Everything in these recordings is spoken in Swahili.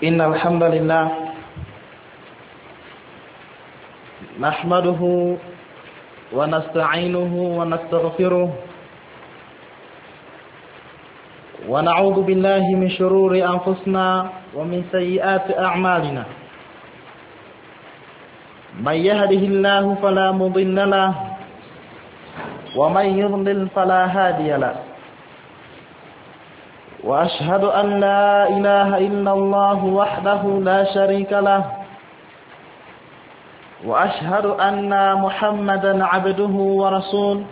إن الحمد لله نحمده ونستعينه ونستغفره ونعوذ بالله من شرور أنفسنا ومن سيئات أعمالنا من يهده الله فلا مضل له ومن يضلل فلا هادي له وأشهد أن لا إله إلا الله وحده لا شريك له وأشهد أن محمدا عبده ورسوله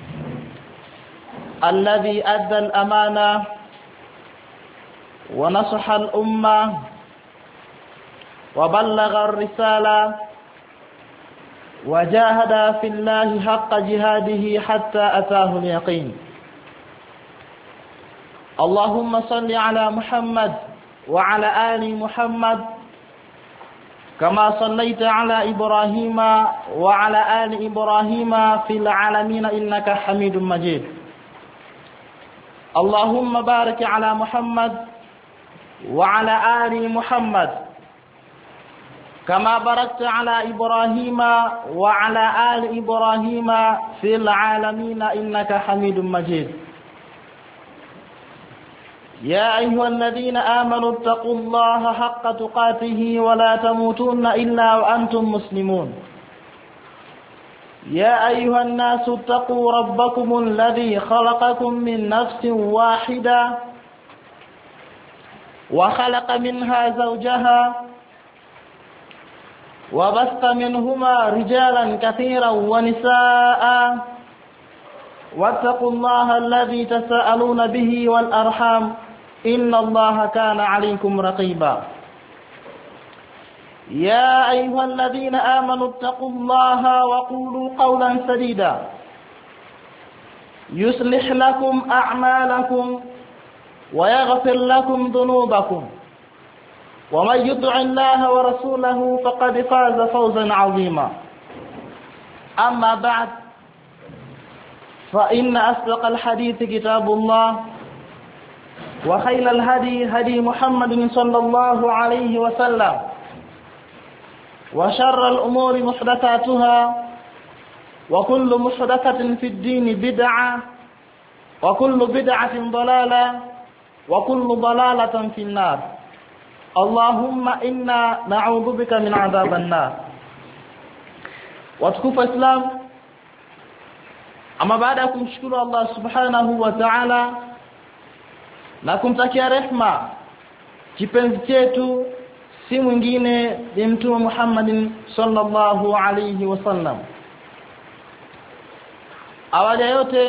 الذي أدى الأمانة ونصح الأمة وبلغ الرسالة وجاهد في الله حق جهاده حتى أتاه اليقين اللهم صل على محمد وعلى آل محمد كما صليت على إبراهيم وعلى آل إبراهيم في العالمين إنك حميد مجيد اللهم بارك على محمد وعلى آل محمد كما باركت على إبراهيم وعلى آل إبراهيم في العالمين إنك حميد مجيد يا أيها الذين آمنوا اتقوا الله حق تقاته ولا تموتن إلا وأنتم مسلمون يا أيها الناس اتقوا ربكم الذي خلقكم من نفس واحدة وخلق منها زوجها وبث منهما رجالا كثيرا ونساء واتقوا الله الذي تساءلون به والأرحام إن الله كان عليكم رقيبا يا أيها الذين آمنوا اتقوا الله وقولوا قولا سديدا يصلح لكم أعمالكم ويغفر لكم ذنوبكم ومن يطع الله ورسوله فقد فاز فوزا عظيما أما بعد فإن أصدق الحديث كتاب الله وخير الهدي هدي محمد صلى الله عليه وسلم وشر الأمور محدثاتها وكل محدثة في الدين بدعة وكل بدعة ضلالة وكل ضلالة في النار اللهم إنا نعوذ بك من عذاب النار وتكفى إسلام أما بعد kumshukuru Allah subhanahu wa ta'ala na kumtakia rehma kipenzi chetu si mwingine ni mtume Muhammadin sallallahu alayhi wasallam. Awali ya yote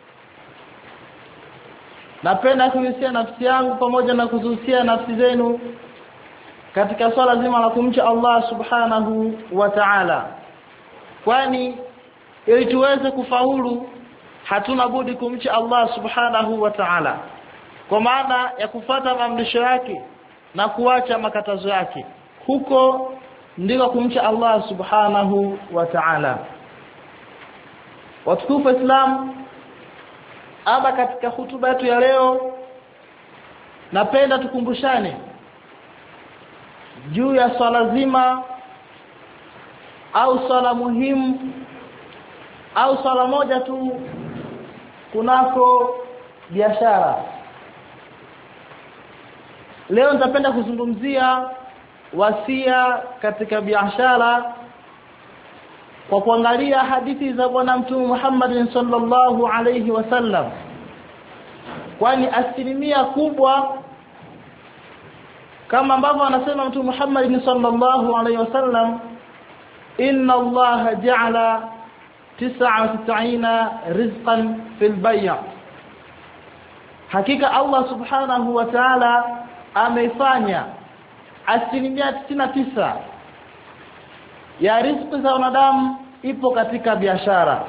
napenda kuhusia nafsi yangu pamoja na kuzuhusia nafsi zenu katika swala zima la kumcha Allah subhanahu wa ta'ala, kwani ili tuweze kufaulu hatuna budi kumcha Allah subhanahu wa ta'ala, kwa maana ya kufuata maamrisho yake na kuacha makatazo yake. Huko ndiko kumcha Allah subhanahu wa ta'ala. Watukufu Islam, aba katika hutuba yetu ya leo napenda tukumbushane juu ya swala zima au swala muhimu au swala moja tu kunako biashara. Leo nitapenda kuzungumzia wasia katika biashara kwa kuangalia hadithi za bwana mtume Muhammad sallallahu alayhi wasallam, kwani asilimia kubwa kama ambavyo anasema mtume Muhammad sallallahu alayhi wasallam, inna Allah ja'ala 99 rizqan fil bay', hakika Allah subhanahu wa ta'ala amefanya asilimia 99 ya riziki za wanadamu ipo katika biashara.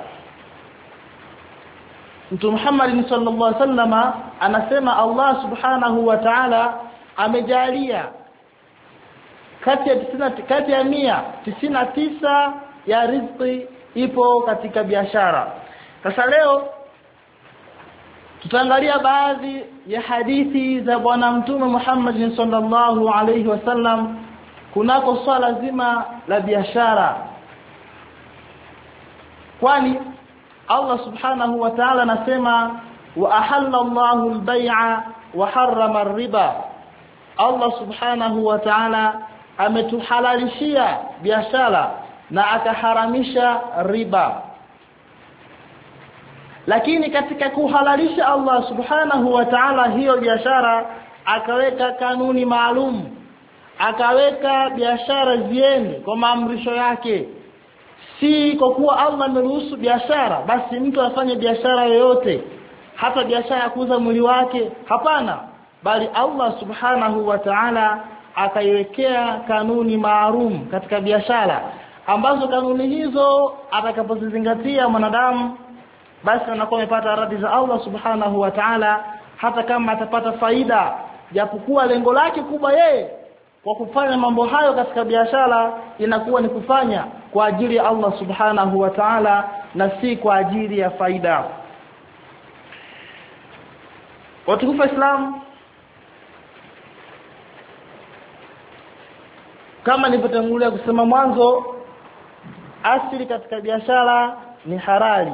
Mtume Muhammad sallallahu alaihi wasallam anasema Allah subhanahu wa ta'ala amejalia kati ya 199 ya riziki ipo katika biashara. Sasa leo Tutaangalia baadhi ya hadithi za bwana mtume Muhammad sallallahu alayhi wasallam kunako swala zima la biashara. Kwani Allah subhanahu wa ta'ala anasema wa ahalla Allahu al-bay'a wa harrama ar-riba. Allah subhanahu wa ta'ala ametuhalalishia biashara na akaharamisha riba. Lakini katika kuhalalisha Allah subhanahu wa ta'ala hiyo biashara akaweka kanuni maalum, akaweka biashara zieni kwa maamrisho yake. Si kwa kuwa Allah ameruhusu biashara basi mtu afanye biashara yoyote, hata biashara ya kuuza mwili wake, hapana, bali Allah subhanahu wa ta'ala akaiwekea kanuni maalum katika biashara, ambazo kanuni hizo atakapozizingatia mwanadamu basi anakuwa amepata radhi za Allah subhanahu wa ta'ala, hata kama atapata faida, japokuwa lengo lake kubwa yeye kwa kufanya mambo hayo katika biashara inakuwa ni kufanya kwa ajili ya Allah subhanahu wa ta'ala na si kwa ajili ya faida. Watukufu Islam, kama nilipotangulia kusema mwanzo, asili katika biashara ni halali.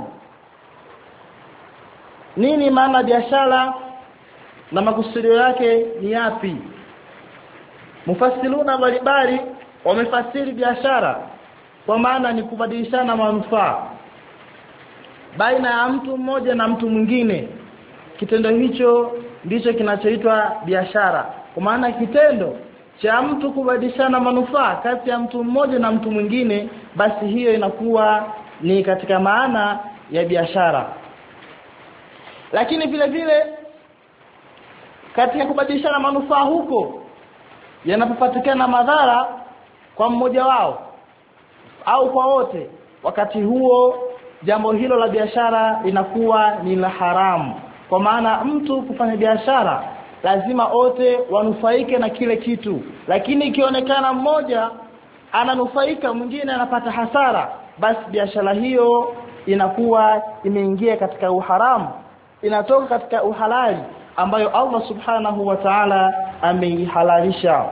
Nini maana biashara na makusudio yake ni yapi? Mufassiruna mbalimbali wamefasiri biashara kwa maana ni kubadilishana manufaa baina ya mtu mmoja na mtu mwingine. Kitendo hicho ndicho kinachoitwa biashara. Kwa maana kitendo cha mtu kubadilishana manufaa kati ya mtu mmoja na mtu mwingine, basi hiyo inakuwa ni katika maana ya biashara. Lakini vile vile katika kubadilishana manufaa huko yanapopatikana madhara kwa mmoja wao au kwa wote, wakati huo jambo hilo la biashara linakuwa ni la haramu. Kwa maana mtu kufanya biashara lazima wote wanufaike na kile kitu, lakini ikionekana mmoja ananufaika mwingine anapata hasara, basi biashara hiyo inakuwa imeingia katika uharamu, inatoka katika uhalali ambayo Allah subhanahu wa ta'ala ameihalalisha.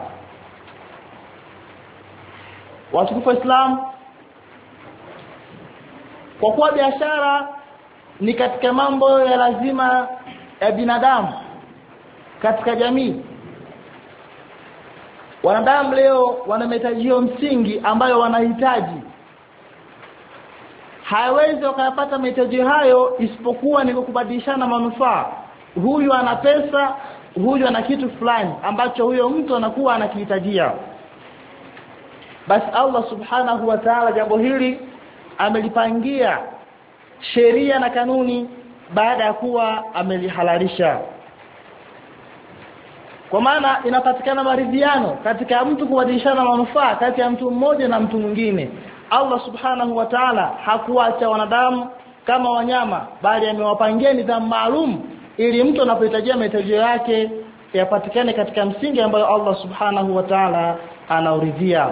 Watukufu wa Islam, kwa kuwa biashara ni katika mambo ya lazima ya binadamu katika jamii, wanadamu leo wana mahitaji msingi ambayo wanahitaji. Hawezi wakapata mahitaji hayo isipokuwa ni kubadilishana manufaa. Huyu ana pesa, huyu ana kitu fulani ambacho huyo mtu anakuwa anakihitajia. Basi Allah subhanahu wa ta'ala jambo hili amelipangia sheria na kanuni baada ya kuwa amelihalalisha. Kwa maana inapatikana maridhiano katika mtu kubadilishana manufaa kati ya mtu mmoja na mtu mwingine. Allah subhanahu wa ta'ala hakuacha wanadamu kama wanyama, bali amewapangia nidhamu maalum ili mtu anapohitajia mahitaji yake yapatikane katika msingi ambayo Allah subhanahu wa ta'ala anauridhia.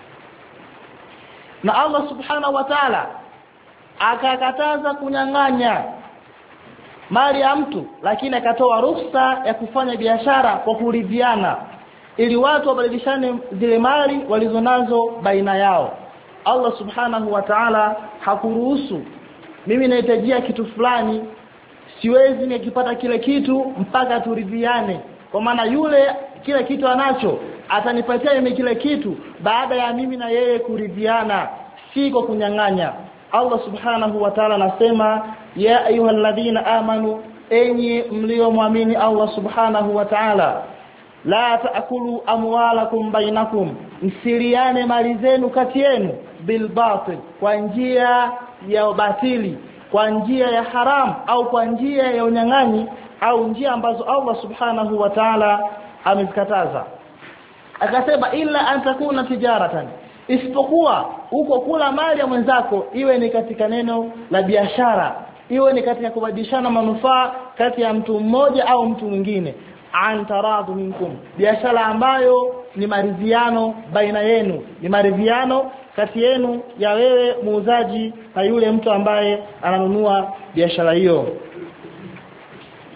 Na Allah subhanahu wa ta'ala akakataza kunyang'anya mali ya mtu, lakini akatoa ruhusa ya kufanya biashara kwa kuridhiana ili watu wabadilishane zile mali walizonazo baina yao. Allah subhanahu wa ta'ala hakuruhusu mimi nahitajia kitu fulani, siwezi nikipata kile kitu mpaka turidhiane. Kwa maana yule kile kitu anacho atanipatia mimi kile kitu baada ya mimi na yeye kuridhiana, si kwa kunyang'anya. Allah subhanahu wa ta'ala anasema ya ayyuhalladhina amanu, enyi mlioamini Allah subhanahu wa ta'ala, la taakulu amwalakum bainakum, msiliane mali zenu kati yenu bil batil, kwa njia ya batili, kwa njia ya haram au kwa njia ya unyang'anyi au njia ambazo Allah subhanahu wa ta'ala amezikataza. Akasema illa an takuna tijaratan, isipokuwa uko kula mali ya mwenzako iwe ni katika neno la biashara, iwe ni katika kubadilishana manufaa kati ya mtu mmoja au mtu mwingine, an taradu minkum, biashara ambayo ni maridhiano baina yenu, ni maridhiano kati yenu ya wewe muuzaji na yule mtu ambaye ananunua biashara hiyo.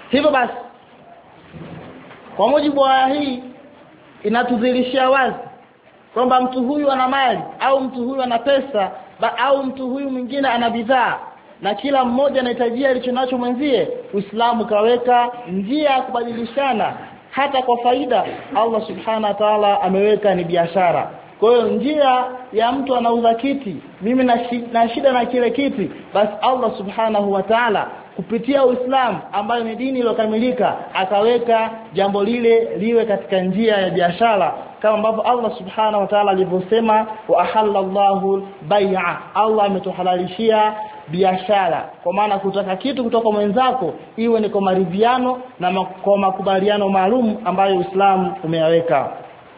Hivyo basi kwa mujibu wa aya hii inatudhihirishia wazi kwamba mtu huyu ana mali au mtu huyu ana pesa au mtu huyu mwingine ana bidhaa na kila mmoja anahitajia alichonacho mwenzie. Uislamu kaweka njia ya kubadilishana hata kwa faida. Allah subhanahu wa ta'ala ameweka ni biashara. Kwa hiyo njia ya mtu anauza kiti, mimi na shida na kile kiti, basi Allah subhanahu wa ta'ala kupitia Uislamu ambayo ni dini iliyokamilika akaweka jambo lile liwe katika njia ya biashara, kama ambavyo Allah subhanahu wa ta'ala alivyosema wa ahallallahu bai'a, Allah ametuhalalishia biashara, kwa maana kutaka kitu kutoka mwenzako iwe ni kwa maridhiano na kwa makubaliano maalum ambayo Uislamu umeyaweka.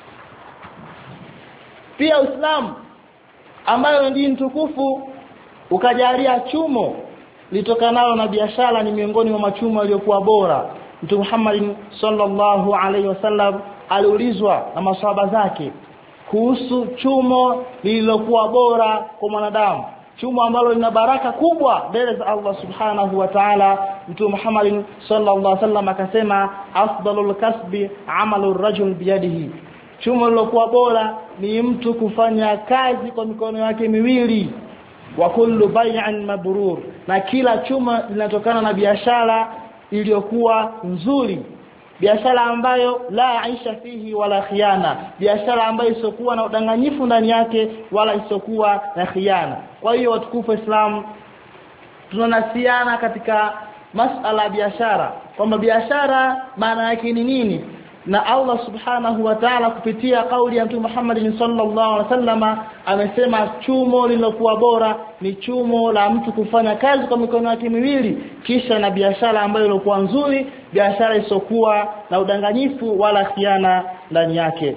Pia Uislamu ambayo ni dini tukufu ukajalia chumo litokanalo na biashara ni miongoni mwa machumo yaliyokuwa bora. Mtume Muhammad sallallahu alaihi wasallam aliulizwa na maswahaba zake kuhusu chumo lililokuwa bora kwa mwanadamu, chumo ambalo lina baraka kubwa mbele za Allah subhanahu wa ta'ala. Mtume Muhammad sallallahu alaihi wasallam akasema afdalul kasbi amalur rajul biyadihi, chumo lilokuwa bora ni mtu kufanya kazi kwa mikono yake miwili. Wa kullu bay'in mabrur, na kila chuma linatokana na biashara iliyokuwa nzuri, biashara ambayo la aisha fihi wala khiana, biashara ambayo isokuwa na udanganyifu ndani yake wala isokuwa na khiana. Kwa hiyo watukufu Islam tunanasiana katika masala ya biashara, kwamba biashara maana yake ni nini, na Allah subhanahu wa ta'ala kupitia kauli ya Mtume Muhammad sallallahu alaihi wasallam amesema chumo lilokuwa bora ni chumo la mtu kufanya kazi kwa mikono yake miwili, kisha na biashara ambayo ilikuwa nzuri, biashara isokuwa na udanganyifu wala khiana ndani yake.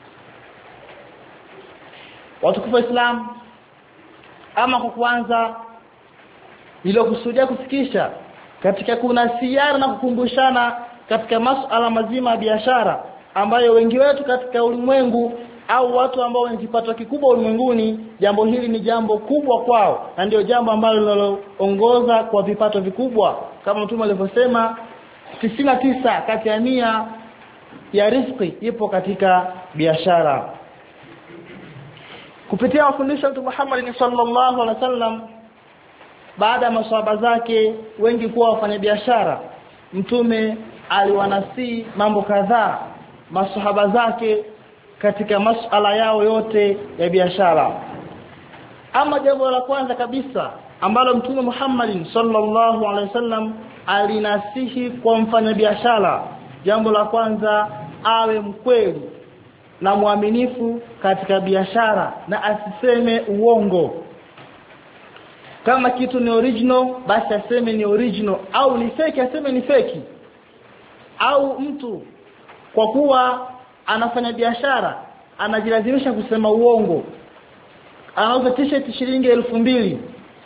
Watukufu Islam, ama kwa kwanza nilokusudia kufikisha katika kunasiana na kukumbushana katika masuala mazima ya biashara ambayo wengi wetu katika ulimwengu au watu ambao wana kipato kikubwa ulimwenguni, jambo hili ni jambo kubwa kwao na ndio jambo ambalo linaloongoza kwa vipato vikubwa, kama Mtume alivyosema 99 kati ya 100 ya riziki ipo katika biashara. Kupitia mafundisho ya Mtume Muhammad sallallahu alaihi wasallam, baada ya maswahaba zake wengi kuwa wafanya biashara, Mtume aliwanasi mambo kadhaa maswahaba zake katika masuala yao yote ya biashara. Ama jambo la kwanza kabisa ambalo Mtume Muhammad sallallahu alaihi wasallam alinasihi kwa mfanyabiashara, jambo la kwanza awe mkweli na muaminifu katika biashara na asiseme uongo. Kama kitu ni original basi aseme ni original, au ni fake aseme ni fake. Au mtu kwa kuwa anafanya biashara anajilazimisha kusema uongo, anauza t-shirt shilingi 2000,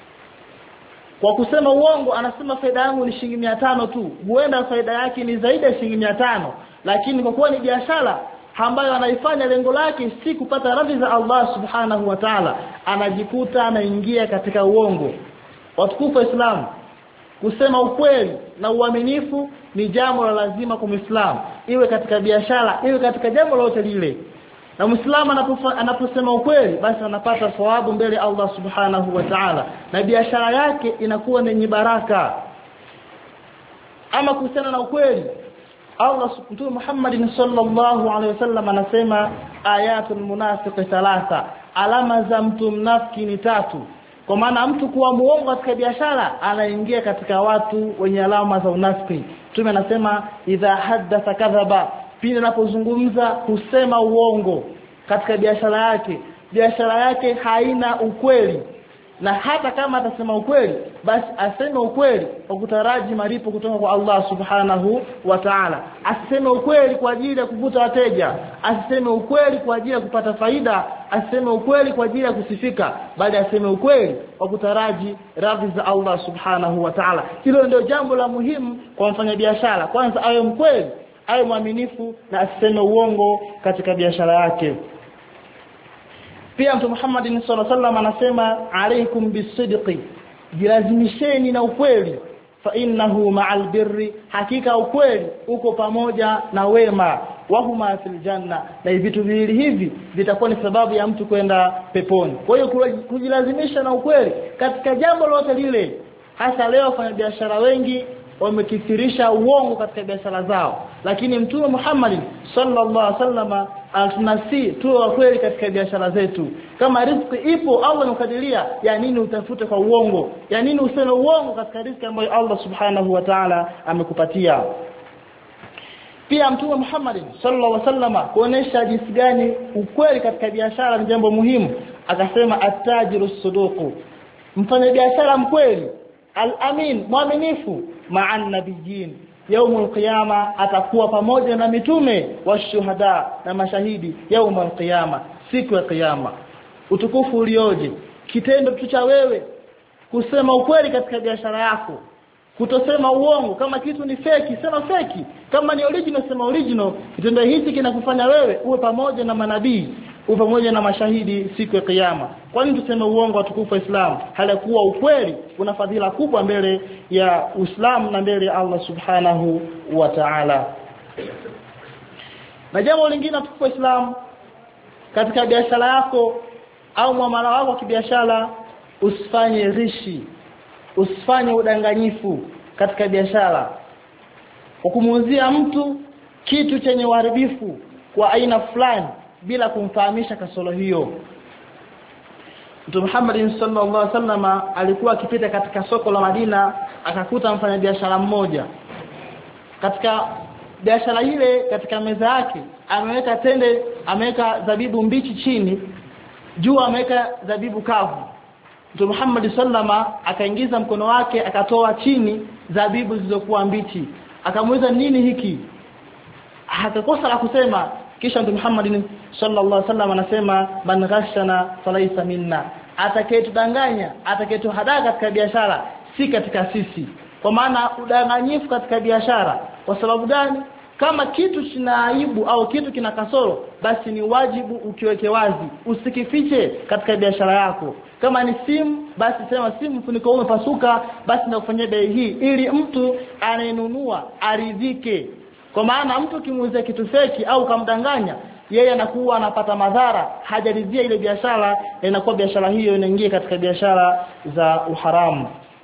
kwa kusema uongo anasema faida yangu ni shilingi 500 tu, huenda faida yake ni zaidi ya shilingi 500, lakini kwa kuwa ni biashara ambayo anaifanya lengo lake si kupata radhi za Allah subhanahu wa ta'ala, anajikuta anaingia katika uongo. Watukufu Islam, kusema ukweli na uaminifu ni jambo la lazima kwa Muislamu, iwe katika biashara iwe katika jambo lolote lile. Na Muislamu anaposema ukweli basi anapata thawabu mbele Allah subhanahu wa ta'ala, na biashara yake inakuwa yenye baraka. Ama kusema na ukweli, Allah Mtume Muhammad sallallahu alaihi wasallam anasema ayatul munafiqi 3, alama za mtu mnafiki ni 3. Kwa maana mtu kuwa muongo katika biashara anaingia katika watu wenye alama za unafiki. Mtume anasema idha haddatha kadhaba, pindi anapozungumza husema uongo katika biashara yake haina ukweli. Na hata kama atasema ukweli basi aseme ukweli kwa kutaraji malipo kutoka kwa Allah subhanahu wa ta'ala. Aseme ukweli kwa ajili ya kuvuta wateja, aseme ukweli kwa ajili ya kupata faida, aseme ukweli kwa ajili ya kusifika, bali aseme ukweli kwa kutaraji radhi za Allah subhanahu wa ta'ala. Hilo ndio jambo la muhimu kwa mfanyabiashara. Kwanza awe mkweli, awe mwaminifu na aseme uongo katika biashara yake. Pia Mtume Muhammad sallallahu alaihi wasallam anasema alaikum bisidqi, jilazimisheni na ukweli. fa innahu ma'al birri, hakika ukweli uko pamoja na wema, wa huma fil janna, na vitu viwili hivi vitakuwa ni sababu ya mtu kwenda peponi. Kwa hiyo kujilazimisha na ukweli katika jambo lolote lile, hasa leo wafanyabiashara wengi wamekithirisha uongo katika biashara zao, lakini Mtume Muhammad sallallahu alaihi wasallam tunasi tuwe wa kweli katika biashara zetu. Kama riziki ipo Allah amekadiria, ya nini utafute kwa uongo? Ya nini useme uongo katika riziki ambayo Allah subhanahu wa ta'ala amekupatia? Pia Mtume Muhammad sallallahu alaihi wasallam kuonesha jinsi gani ukweli katika biashara ni jambo muhimu, akasema at-tajiru as-saduq, mfanya biashara mkweli, al-amin, mwaminifu, ma'an nabiyyin, yaumul qiyama atakuwa pamoja na mitume, washuhada, na mashahidi yaumul qiyama, siku ya kiyama. Utukufu ulioje! Kitendo tu cha wewe kusema ukweli katika biashara yako, kutosema uongo. Kama kitu ni feki, sema feki. Kama ni original, sema original. Kitendo hichi kinakufanya wewe uwe pamoja na manabii, uwe pamoja na mashahidi siku ya kiyama. Kwa nini tuseme uongo watukufu wa Islam? Halikuwa ukweli una fadhila kubwa mbele ya Uislamu na mbele ya Allah subhanahu wa ta'ala. Na jambo lingine watukufu wa Islam, katika biashara yako au muamala wako wa kibiashara, usifanye rishi, usifanye udanganyifu katika biashara, ukumuuzia mtu kitu chenye uharibifu kwa aina fulani bila kumfahamisha kasoro hiyo. Mtume Muhammad sallallahu alaihi wasallam alikuwa akipita katika soko la Madina, akakuta mfanyabiashara mmoja. Katika biashara ile, katika meza yake ameweka tende, ameweka zabibu mbichi chini, juu ameweka zabibu kavu. Mtume Muhammad sallama akaingiza mkono wake akatoa chini zabibu zilizokuwa mbichi, akamuuliza nini hiki? Akakosa la kusema. Kisha Mtume Muhammad sallallahu alaihi wasallam anasema, man ghashana falaysa minna, atakayetudanganya, atakayetuhadaa katika biashara si katika sisi. Kwa maana udanganyifu katika biashara, kwa sababu gani? Kama kitu kina aibu au kitu kina kasoro, basi ni wajibu ukiweke wazi, usikifiche katika biashara yako. Kama ni simu, basi sema simu funiko umepasuka, basi nakufanyia bei hii, ili mtu anayenunua aridhike. Kwa maana mtu kimuuzia kitu feki au kamdanganya, yeye anakuwa anapata madhara, hajaridhia ile biashara, na inakuwa biashara hiyo inaingia katika biashara za uharamu.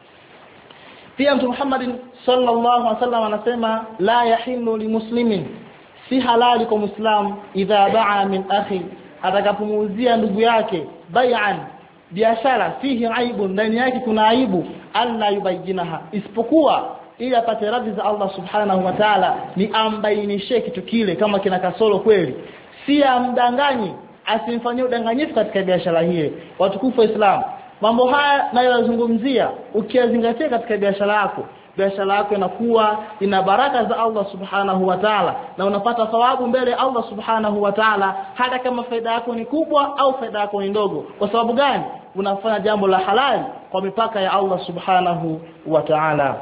Pia Mtume Muhammad sallallahu alaihi wasallam anasema, la yahillu limuslimin, si halali kwa Muislamu, idha ba'a min akhi, atakapomuuzia ndugu yake bai'an, biashara fihi aibu, ndani yake kuna aibu, alla yubayyinaha, isipokuwa ili apate radhi za Allah subhanahu wa ta'ala, ni ambainishe kitu kile kama kina kasoro kweli, si amdanganyi, asimfanyie udanganyifu katika biashara hiyo. Watukufu wa Islam, mambo haya nayozungumzia ukiyazingatia katika biashara yako inakuwa ina baraka za Allah subhanahu wa ta'ala, na unapata thawabu mbele ya Allah subhanahu wa ta'ala, hata kama faida yako ni kubwa au faida yako ni ndogo. Kwa sababu gani? Unafanya jambo la halali kwa mipaka ya Allah subhanahu wa ta'ala.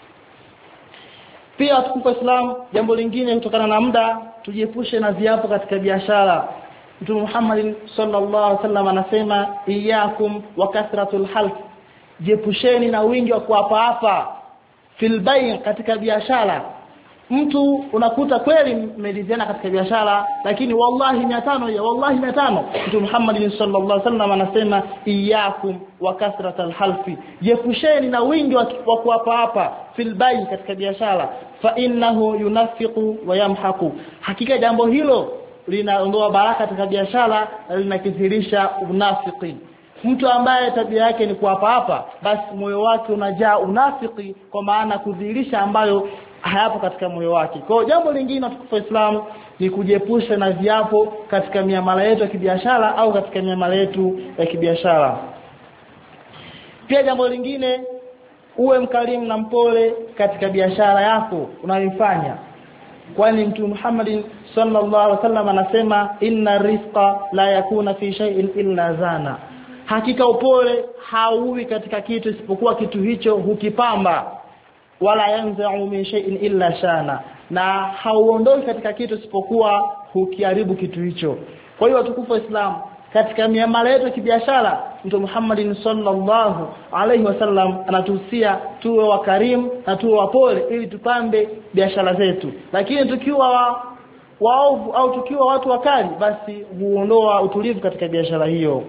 Pia watukufu wa Islam, jambo lingine kutokana na muda, tujiepushe na viapo katika biashara. Mtume Muhammad sallallahu alaihi wasallam anasema, iyyakum wa kathratul half, jiepusheni na wingi wa kuapa fil bay', katika biashara. Mtu unakuta kweli mmeliziana katika biashara, lakini wallahi 500 ya wallahi 500. Mtume Muhammad sallallahu alaihi wasallam anasema, iyyakum wa kathratul halfi, jiepusheni na wingi wa kuapa fil bay', katika biashara. Fa innahu yunafiqu wa yamhaqu, hakika jambo hilo linaondoa baraka katika biashara na linakithirisha unafiki. Mtu ambaye tabia yake ni kuapa, basi moyo wake unajaa unafiki, kwa maana kudhihirisha ambayo hayapo katika moyo wake. Kwa jambo lingine tukufu Islamu ni kujiepusha na viapo katika miamala yetu ya kibiashara au katika miamala yetu ya kibiashara. Pia jambo lingine, uwe mkarimu na mpole katika biashara yako unayoifanya, kwani Mtume Muhammad sallallahu alaihi wasallam anasema, inna rizqa la yakuna fi shay'in illa zana, hakika upole hauwi katika kitu isipokuwa kitu hicho hukipamba, wala yanza'u min shay'in illa shana, na hauondoi katika kitu isipokuwa hukiharibu kitu hicho. Kwa hiyo watukufu wa Islam, katika miamala yetu ya kibiashara Mtume Muhammad sallallahu alaihi wasallam anatuhusia tuwe wakarimu na tuwe wapole ili tupambe biashara zetu. Lakini tukiwa waovu au tukiwa watu wakali, basi huondoa utulivu katika biashara hiyo.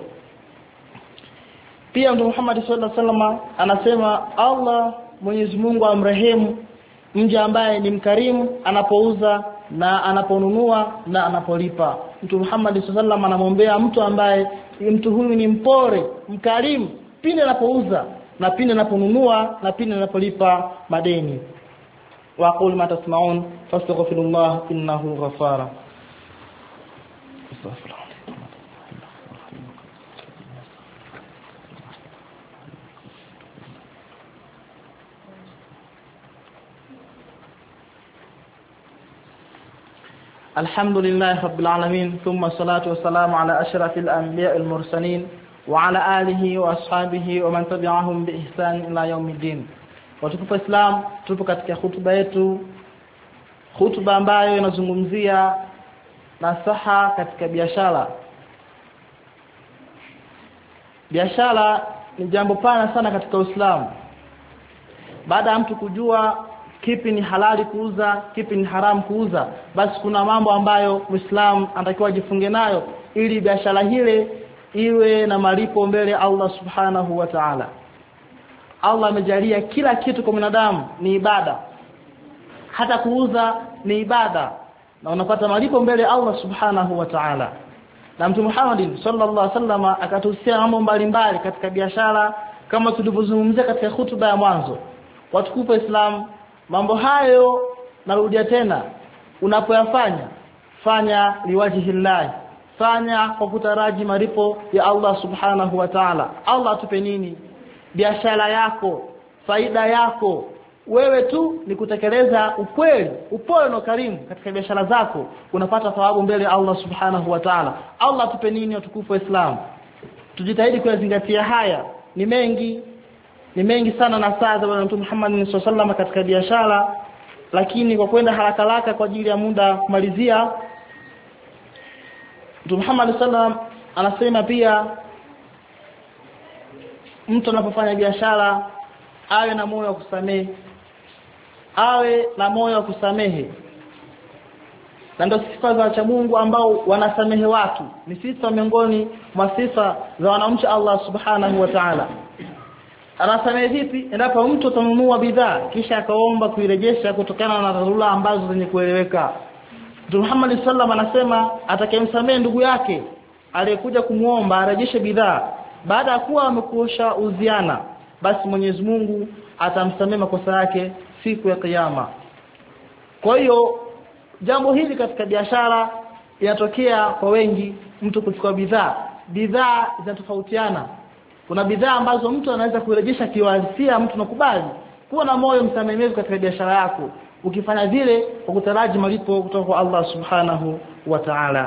Pia Mtume Muhammad sallallahu alaihi wasallam anasema Allah Mwenyezi Mungu amrehemu mja ambaye ni mkarimu anapouza na anaponunua na anapolipa. Mtume Muhammad sallallahu alaihi wasallam anamwombea mtu ambaye mtu huyu ni mpore, mkarimu pindi anapouza na pindi anaponunua na pindi anapolipa madeni. Wa aqul ma tasma'un fastaghfirullah innahu ghafara. الحمد لله رب العالمين ثم الصلاة والسلام على أشرف الأنبياء المرسلين وعلى آله وأصحابه ومن تبعهم بإحسان إلى يوم الدين. Watukufu Islam, tupo katika hutuba yetu, hutuba ambayo inazungumzia nasaha katika biashara. Biashara ni jambo pana sana katika Uislamu. Baada ya mtu kujua kipi ni halali kuuza, kipi ni haram kuuza, basi kuna mambo ambayo Muislamu anatakiwa ajifunge nayo ili biashara hile iwe na malipo mbele Allah Subhanahu wa Ta'ala. Allah amejalia kila kitu kwa binadamu ni ibada. Hata kuuza ni ibada na unapata malipo mbele Allah Subhanahu wa Ta'ala. Na Mtume Muhammad sallallahu alaihi wasallam akatuhusia mambo mbalimbali katika biashara kama tulivyozungumzia katika hutuba ya mwanzo. Watukufu Islam, mambo hayo narudia tena, unapoyafanya fanya liwajhillah, fanya kwa kutaraji malipo ya Allah Subhanahu wa Ta'ala. Allah atupe nini? Biashara yako, faida yako, wewe tu ni kutekeleza ukweli, upole na karimu katika biashara zako, unapata thawabu mbele Allah Subhanahu wa Ta'ala. Allah atupe nini watukufu wa Islam? Tujitahidi kuyazingatia haya. Ni mengi sana na saa za Mtume Muhammad sallallahu alaihi wasallam katika biashara, lakini kwa kwenda haraka kwa ajili ya muda kumalizia, Mtume Muhammad sallallahu alaihi wasallam anasema pia mtu anapofanya biashara awe na moyo wa kusamehe. Awe na moyo wa kusamehe. Na ndio sifa za wacha Mungu ambao wanasamehe watu. Ni sifa miongoni mwa sifa za wanaomcha Allah Subhanahu wa Ta'ala. Anasamehe vipi? Endapo mtu atanunua bidhaa kisha akaomba kuirejesha kutokana na dharura ambazo zenye kueleweka. Mtume Muhammad sallallahu alaihi wasallam anasema atakayemsamehe ndugu yake aliyekuja kumuomba arejeshe bidhaa baada ya kuwa amekosha uziana, basi Mwenyezi Mungu atamsamehe makosa yake siku ya Kiyama. Kwa hiyo jambo hili katika biashara inatokea kwa wengi. Mtu kuchukua bidhaa zinatofautiana. Kuna bidhaa ambazo mtu anaweza kurejesha kiwasia, mtu nakubali. Kuwa na moyo msamehevu katika biashara yako, ukifanya vile kwa kutaraji malipo kutoka kwa Allah Subhanahu wa Ta'ala.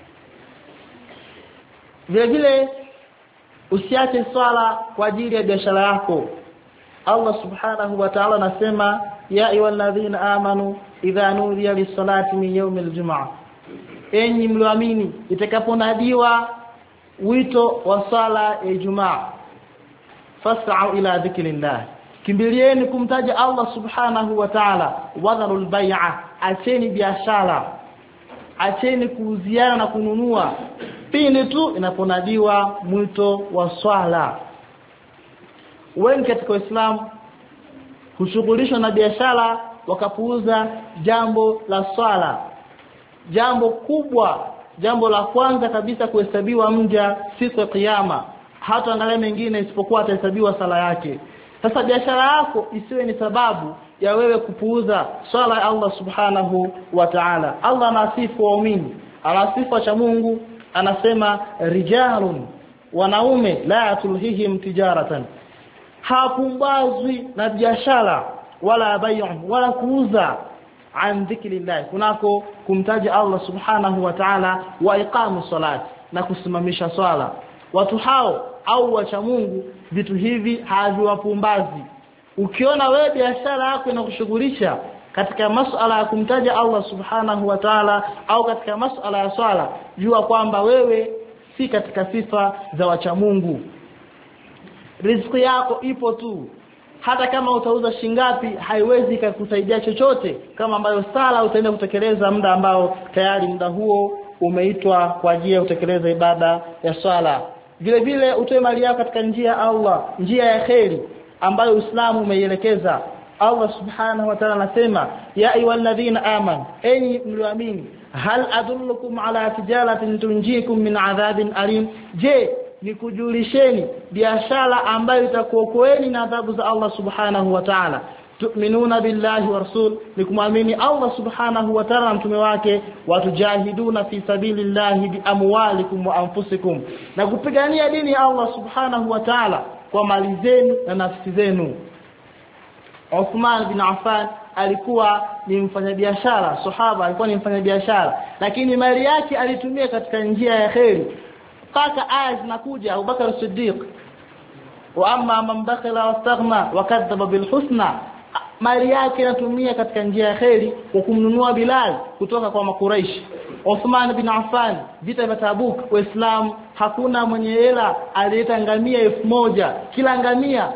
Vile vile usiache swala kwa ajili ya biashara yako. Allah Subhanahu wa Ta'ala anasema ya ayyuhalladhina amanu idha nudiya lis-salati min yawmil jum'ah, enyi mlioamini itakaponadiwa wito wa sala ya Ijumaa, fas'au ila dhikrillah, kimbilieni kumtaja Allah Subhanahu wa Ta'ala. Wadharul bai'a, acheni biashara, acheni kuuziana na kununua pindi tu inaponadiwa mwito wa swala. Wengi katika Uislamu hushughulishwa na biashara wakapuuza jambo la swala, jambo kubwa, jambo la kwanza kabisa kuhesabiwa mja siku ya Kiyama. Hata angalia mengine isipokuwa atahesabiwa sala yake. Sasa biashara yako isiwe ni sababu ya wewe kupuuza swala ya Allah Subhanahu wa Ta'ala. Allah anasifu waumini, anasifu wacha Mungu, anasema rijalun, wanaume la tulhihim tijaratan, hapumbazwi na biashara wala bai'un, wala kuuza an dhikrillah, kunako kumtaja Allah Subhanahu wa Ta'ala, wa iqamu salat, na kusimamisha swala. Watu hao au wacha Mungu vitu hivi haviwapumbazi. Ukiona wewe biashara yako inakushughulisha katika masuala ya kumtaja Allah Subhanahu wa Ta'ala au katika masuala ya swala, jua kwamba wewe si katika sifa za wacha Mungu. Riziki yako ipo tu, hata kama utauza shingapi haiwezi kukusaidia chochote, kama ambayo sala utaenda kutekeleza muda ambao tayari muda huo umeitwa kwa ajili ya kutekeleza ibada ya swala. Vile vile utoe mali yako katika njia ya Allah, njia ya khairi ambayo Uislamu umeielekeza. Allah subhanahu wa ta'ala anasema, ya ayyuhalladhina amanu, enyi mlioamini, hal adullukum ala tijaratin tunjikum min adhabin alim, je nikujulisheni biashara ambayo itakuokoeni na adhabu za Allah subhanahu wa ta'ala. Tu'minuna billahi wa rasul, nikumwamini Allah subhanahu wa ta'ala na mtume wake, watujahiduna fi sabilillahi bi amwalikum wa anfusikum, na kupigania dini ya Allah subhanahu wa ta'ala kwa mali zenu na nafsi zenu. Uthman bin Affan alikuwa ni mfanyabiashara, sahaba alikuwa ni mfanyabiashara, lakini mali yake alitumia katika njia ya khairi. Mpaka aya zinakuja Abu Bakar Siddiq, wa amma man bakhala wastaghna wa kadhaba bil husna, mali yake anatumia katika njia ya khairi kwa kumnunua Bilal kutoka kwa Makuraish. Uthman bin Affan, vita vya Tabuk, Waislamu hakuna mwenye hela, alileta ngamia 1000, kila ngamia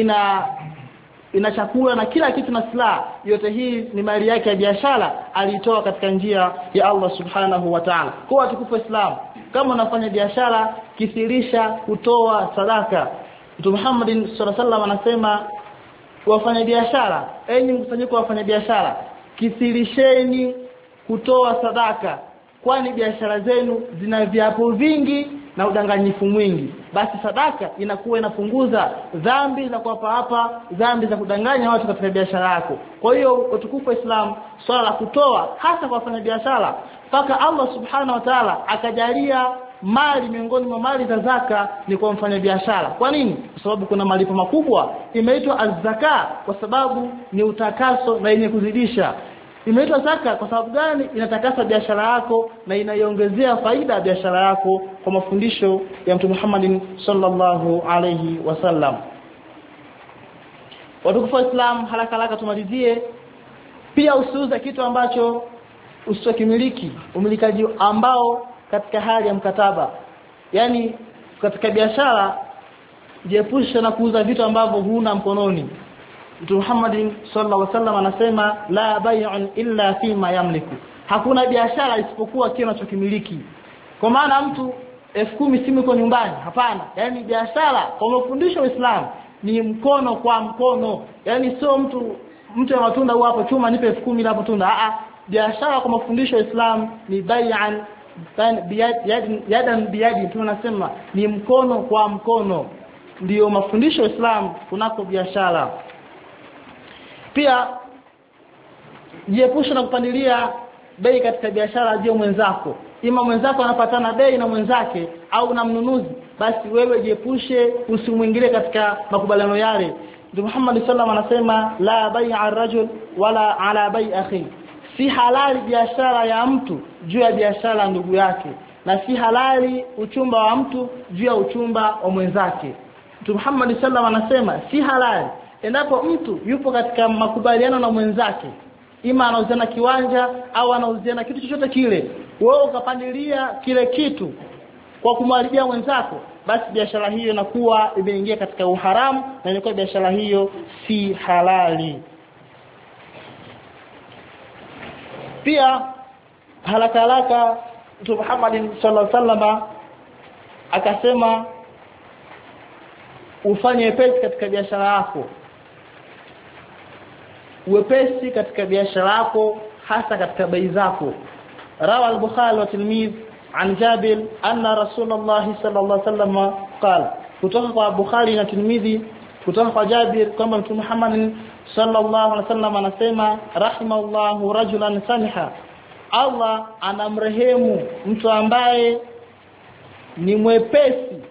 ina chakula na kila kitu na silaha. Yote hii ni mali yake ya biashara, alitoa katika njia ya Allah subhanahu wa ta'ala. Kwa watukufu Islam, kama unafanya biashara, kithirisha kutoa sadaka. Mtume Muhammad sallallahu alaihi wasallam anasema, wafanya biashara, enyi mkusanyiko wa wafanya biashara, kithirisheni kutoa sadaka, kwani biashara zenu zina viapo vingi na udanganyifu mwingi. Basi sadaka inakuwa inapunguza dhambi za kuwapa hapa, dhambi za kudanganya watu katika biashara yako. Kwa hiyo utukufu wa Islam, swala la kutoa hasa kwa wafanya biashara, mpaka Allah subhanahu wa ta'ala akajalia mali miongoni mwa mali za zaka ni kwa mfanya biashara. Kwa nini? Kwa sababu kuna malipo makubwa. Imeitwa az-zaka kwa sababu ni utakaso na yenye kuzidisha. Imeitwa zaka kwa sababu gani? Inatakasa biashara yako na inaiongezea faida ya biashara yako, kwa mafundisho ya Mtume Muhammad sallallahu alayhi wasallam. Watukufu wa Islam, haraka tumalizie, pia usiuze kitu ambacho usitokimiliki, umilikaji ambao katika hali ya mkataba. Yani katika biashara jiepushe na kuuza vitu ambavyo huna mkononi. Mtume Muhammad sallallahu alaihi wasallam anasema, la bay'un illa fima yamliku, hakuna biashara isipokuwa kile unachokimiliki. Kwa maana mtu 10,000 simu iko nyumbani, hapana. Yani biashara kwa mafundisho ya Uislamu ni mkono kwa mkono. Yani sio mtu ya matunda huwa hapo chuma nipe 10,000 hapo tunda. Biashara kwa mafundisho ya Uislamu ni bay'an yadan biyadi, tunasema ni mkono kwa mkono. Ndio mafundisho ya Uislamu kunako biashara. Pia jiepushe na kupandilia bei katika biashara ya mwenzako. Ima mwenzako anapatana bei na mwenzake au na mnunuzi, basi wewe jiepushe, usimuingilie katika makubaliano yale. Mtume Muhammad sallallahu alaihi wasallam anasema, la bai'a ar-rajul wala ala bai'i akhi, si halali biashara ya mtu juu ya biashara ndugu yake, na si halali uchumba wa mtu juu ya uchumba wa mwenzake. Mtume Muhammad sallallahu alaihi wasallam anasema, si halali endapo mtu yupo katika makubaliano na mwenzake, ima anauziana kiwanja au anauziana kitu chochote kile, wewe ukapandilia kile kitu kwa kumharibia mwenzako, basi biashara hiyo inakuwa imeingia katika uharamu na inakuwa biashara hiyo si halali. Pia haraka Mtume Muhammad sallallahu alaihi wasallam akasema, ufanye wepesi katika biashara yako. Wepesi katika biashara yako, hasa katika bei zako. Rawa al-Bukhari wa Tirmidhi an Jabir anna Rasulullah sallallahu alaihi wasallam qala, kutoka kwa Bukhari na Tirmidhi kutoka kwa Jabir kwamba Mtume Muhammad sallallahu alaihi wasallam anasema, rahimallahu rajulan samiha, Allah anamrehemu mtu ambaye ni mwepesi,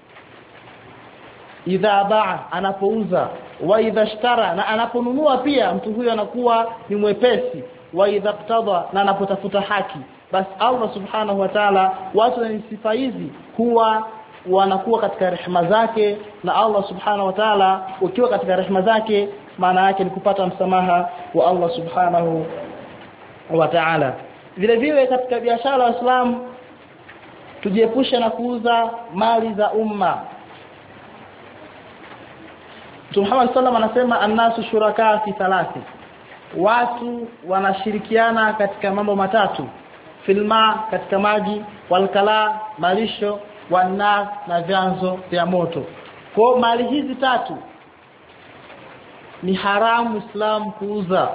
idha baa, anapouza, wa idha ishtara, na anaponunua pia mtu huyo anakuwa ni mwepesi, wa idha qtada, na anapotafuta haki. Basi Allah subhanahu wa ta'ala, watu wenye sifa hizi huwa wanakuwa katika rehema zake, na Allah subhanahu wa ta'ala ukiwa katika rehema zake maana yake ni kupata msamaha wa Allah subhanahu wa ta'ala. Vile vile katika biashara wa Islam tujiepushe na kuuza mali za umma. Mtume Muhammad sallallahu alaihi wasallam anasema annasu shuraka fi thalathi, watu wanashirikiana katika mambo matatu: filma, katika maji, walkala, malisho, wana, na vyanzo vya moto. Kwa mali hizi tatu ni haramu Islam kuuza.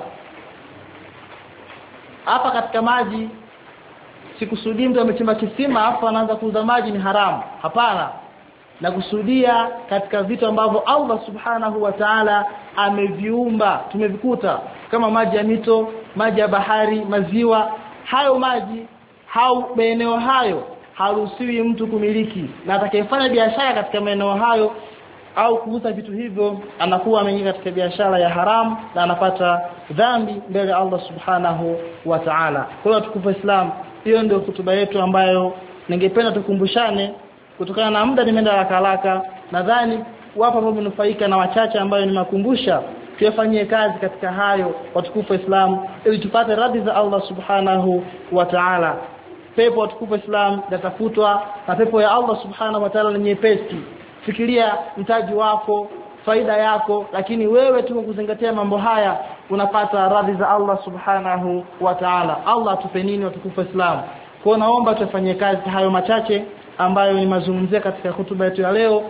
Hapa katika maji sikusudii mtu amechimba kisima hapa anaanza kuuza maji ni haramu, hapana. Na kusudia katika vitu ambavyo Allah subhanahu wa ta'ala ameviumba, tumevikuta kama maji ya mito, maji ya bahari, maziwa. Hayo maji maeneo hayo haruhusiwi mtu kumiliki, na atakayefanya biashara katika maeneo hayo au kuuza vitu hivyo anakuwa ameingia katika biashara ya haramu na anapata dhambi mbele ya Allah subhanahu wa ta'ala. Kwa hiyo tukufu Islam, hiyo ndio hutuba yetu ambayo ningependa tukumbushane. Kutokana na muda nimeenda haraka, nadhani wapo ambao mnufaika na wachache ambayo nimakumbusha, tuyafanyie kazi katika hayo watukufu Islam, ili tupate radhi za Allah subhanahu wa ta'ala. Pepo watukufu Islam yatafutwa na pepo ya Allah subhanahu wa ta'ala ni nyepesi. Fikiria mtaji wako, faida yako, lakini wewe tu kuzingatia mambo haya unapata radhi za Allah subhanahu wa ta'ala. Allah atupe nini watukufu Islam? Kwa naomba tufanyie kazi hayo machache ambayo ni mazungumzia katika hutuba yetu ya leo,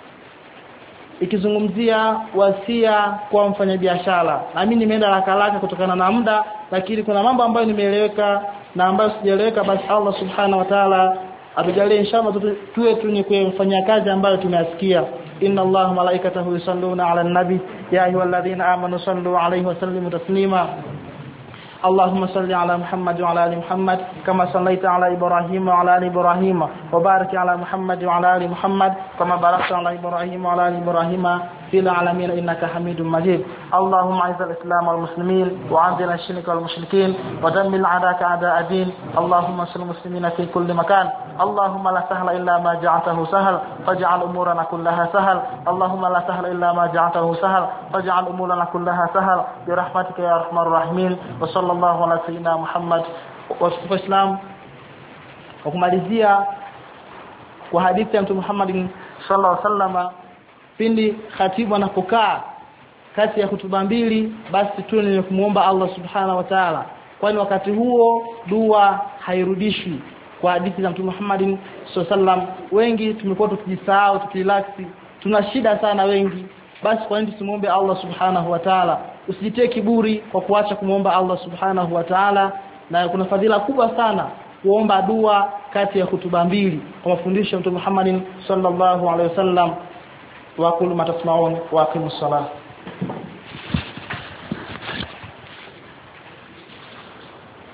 ikizungumzia wasia kwa mfanyabiashara. Na mimi nimeenda haraka kutokana na muda, lakini kuna mambo ambayo nimeeleweka na ambayo sijaeleweka, basi Allah subhanahu wa ta'ala atujalie inshallah tuwe kufanya kazi ambayo tumeyasikia. Inna Allaha malaikatahu yusalluna 'alan nabi ya ayyuhalladhina amanu sallu 'alayhi wa sallimu taslima. اللهم صل على محمد وعلى ال محمد كما صليت على ابراهيم وعلى ال ابراهيم وبارك على محمد وعلى ال محمد كما باركت على ابراهيم وعلى ال ابراهيم في العالمين انك حميد مجيد. اللهم اعز الاسلام والمسلمين واذل الشرك والمشركين ودمر اعداءك اعداء الدين. اللهم انصر المسلمين في كل مكان. اللهم لا سهل الا ما جعلته سهل فاجعل امورنا كلها سهل. اللهم لا سهل الا ما جعلته سهل فاجعل امورنا كلها سهل برحمتك يا ارحم الراحمين. وصلى الله على سيدنا محمد. Wa Islam, kwa kumalizia kwa hadithi ya Mtume Muhammad sallallahu alaihi wasallam, pindi khatibu anapokaa kati ya hutuba mbili, basi tu ni kumuomba Allah subhanahu wa ta'ala, kwani wakati huo dua hairudishwi. Kwa hadithi za Mtume Muhammad sallallahu alaihi wasallam, wengi tumekuwa tukijisahau, tukirelax, tuna shida sana wengi. Basi kwa nini tumuombe Allah subhanahu wa ta'ala? Usijitie kiburi kwa kuacha kumuomba Allah subhanahu wa ta'ala, na kuna fadhila kubwa sana kuomba dua kati ya hutuba mbili kwa mafundisho ya Mtume Muhammad sallallahu alaihi wasallam. Wa kullu ma tasma'un wa aqimus salat.